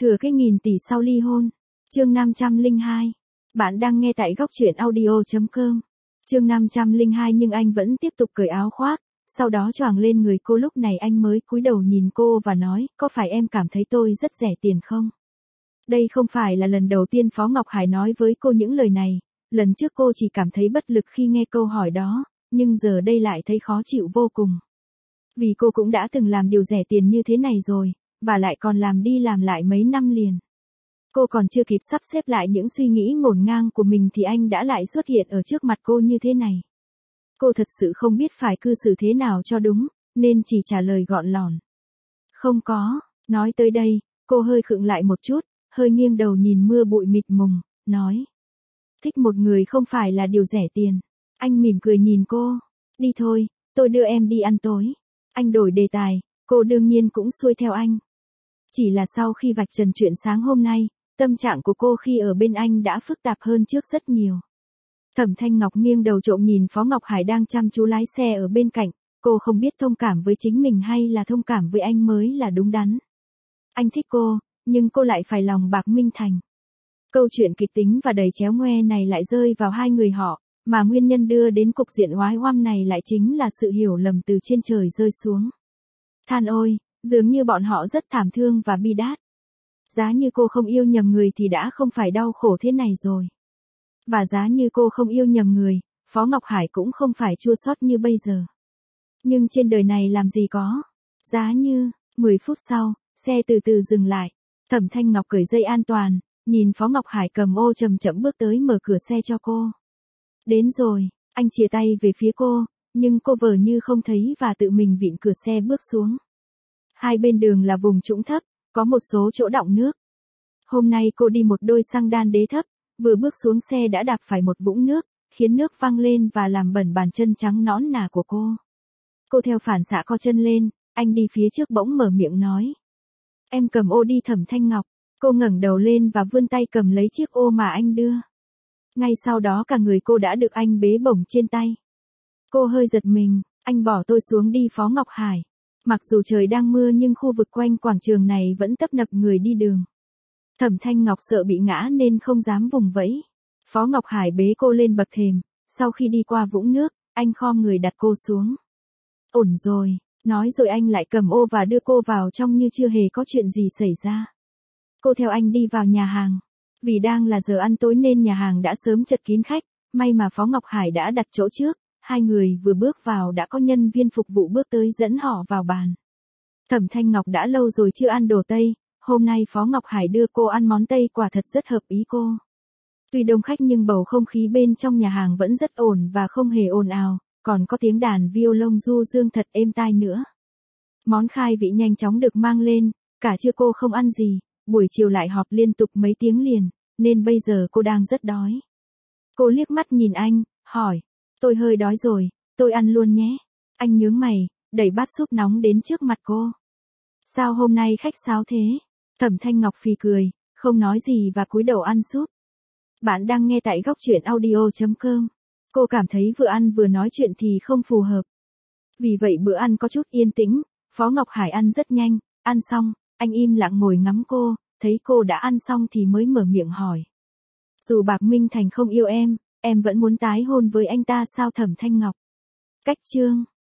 Thừa cái nghìn tỷ sau ly hôn. Chương 502. Bạn đang nghe tại góc truyện audio.com. Chương 502 nhưng anh vẫn tiếp tục cởi áo khoác, sau đó choàng lên người cô. Lúc này anh mới cúi đầu nhìn cô và nói, có phải em cảm thấy tôi rất rẻ tiền không? Đây không phải là lần đầu tiên Phó Ngọc Hải nói với cô những lời này, lần trước cô chỉ cảm thấy bất lực khi nghe câu hỏi đó, nhưng giờ đây lại thấy khó chịu vô cùng. Vì cô cũng đã từng làm điều rẻ tiền như thế này rồi, và lại còn làm đi làm lại mấy năm liền. Cô còn chưa kịp sắp xếp lại những suy nghĩ ngổn ngang của mình thì anh đã lại xuất hiện ở trước mặt cô như thế này. Cô thật sự không biết phải cư xử thế nào cho đúng, nên chỉ trả lời gọn lỏn. Không có. Nói tới đây, cô hơi khựng lại một chút, hơi nghiêng đầu nhìn mưa bụi mịt mùng, nói. Thích một người không phải là điều rẻ tiền. Anh mỉm cười nhìn cô. Đi thôi, tôi đưa em đi ăn tối. Anh đổi đề tài, cô đương nhiên cũng xuôi theo anh. Chỉ là sau khi vạch trần chuyện sáng hôm nay, tâm trạng của cô khi ở bên anh đã phức tạp hơn trước rất nhiều. Thẩm Thanh Ngọc nghiêng đầu trộm nhìn Phó Ngọc Hải đang chăm chú lái xe ở bên cạnh, cô không biết thông cảm với chính mình hay là thông cảm với anh mới là đúng đắn. Anh thích cô, nhưng cô lại phải lòng bạc Minh Thành. Câu chuyện kịch tính và đầy chéo ngoe này lại rơi vào hai người họ, mà nguyên nhân đưa đến cục diện oái oăm này lại chính là sự hiểu lầm từ trên trời rơi xuống. Than ôi, dường như bọn họ rất thảm thương và bi đát. Giá như cô không yêu nhầm người thì đã không phải đau khổ thế này rồi. Và giá như cô không yêu nhầm người, Phó Ngọc Hải cũng không phải chua xót như bây giờ. Nhưng trên đời này làm gì có. Giá như, 10 phút sau, xe từ từ dừng lại. Thẩm Thanh Ngọc cởi dây an toàn, nhìn Phó Ngọc Hải cầm ô chậm chậm bước tới mở cửa xe cho cô. Đến rồi, anh chìa tay về phía cô, nhưng cô vờ như không thấy và tự mình vịn cửa xe bước xuống. Hai bên đường là vùng trũng thấp, có một số chỗ đọng nước. Hôm nay cô đi một đôi xăng đan đế thấp, vừa bước xuống xe đã đạp phải một vũng nước, khiến nước văng lên và làm bẩn bàn chân trắng nõn nà của cô. Cô theo phản xạ co chân lên, anh đi phía trước bỗng mở miệng nói. Em cầm ô đi. Thẩm Thanh Ngọc. Cô ngẩng đầu lên và vươn tay cầm lấy chiếc ô mà anh đưa. Ngay sau đó cả người cô đã được anh bế bổng trên tay. Cô hơi giật mình, anh bỏ tôi xuống đi. Phó Ngọc Hải. Mặc dù trời đang mưa nhưng khu vực quanh quảng trường này vẫn tấp nập người đi đường. Thẩm Thanh Ngọc sợ bị ngã nên không dám vùng vẫy. Phó Ngọc Hải bế cô lên bậc thềm, sau khi đi qua vũng nước, anh khom người đặt cô xuống. Ổn rồi, nói rồi anh lại cầm ô và đưa cô vào trong như chưa hề có chuyện gì xảy ra. Cô theo anh đi vào nhà hàng. Vì đang là giờ ăn tối nên nhà hàng đã sớm chật kín khách, may mà Phó Ngọc Hải đã đặt chỗ trước. Hai người vừa bước vào đã có nhân viên phục vụ bước tới dẫn họ vào bàn. Thẩm Thanh Ngọc đã lâu rồi chưa ăn đồ Tây, hôm nay Phó Ngọc Hải đưa cô ăn món Tây quả thật rất hợp ý cô. Tuy đông khách nhưng bầu không khí bên trong nhà hàng vẫn rất ổn và không hề ồn ào, còn có tiếng đàn violon du dương thật êm tai nữa. Món khai vị nhanh chóng được mang lên, cả trưa cô không ăn gì, buổi chiều lại họp liên tục mấy tiếng liền, nên bây giờ cô đang rất đói. Cô liếc mắt nhìn anh, hỏi. Tôi hơi đói rồi, tôi ăn luôn nhé. Anh nhướng mày, đẩy bát súp nóng đến trước mặt cô. Sao hôm nay khách sáo thế? Thẩm Thanh Ngọc phì cười, không nói gì và cúi đầu ăn súp. Bạn đang nghe tại góc truyện audio.com. Cô cảm thấy vừa ăn vừa nói chuyện thì không phù hợp. Vì vậy bữa ăn có chút yên tĩnh, Phó Ngọc Hải ăn rất nhanh, ăn xong, anh im lặng ngồi ngắm cô, thấy cô đã ăn xong thì mới mở miệng hỏi. Dù Bạc Minh Thành không yêu em vẫn muốn tái hôn với anh ta sao? Thẩm Thanh Ngọc. Cách chương.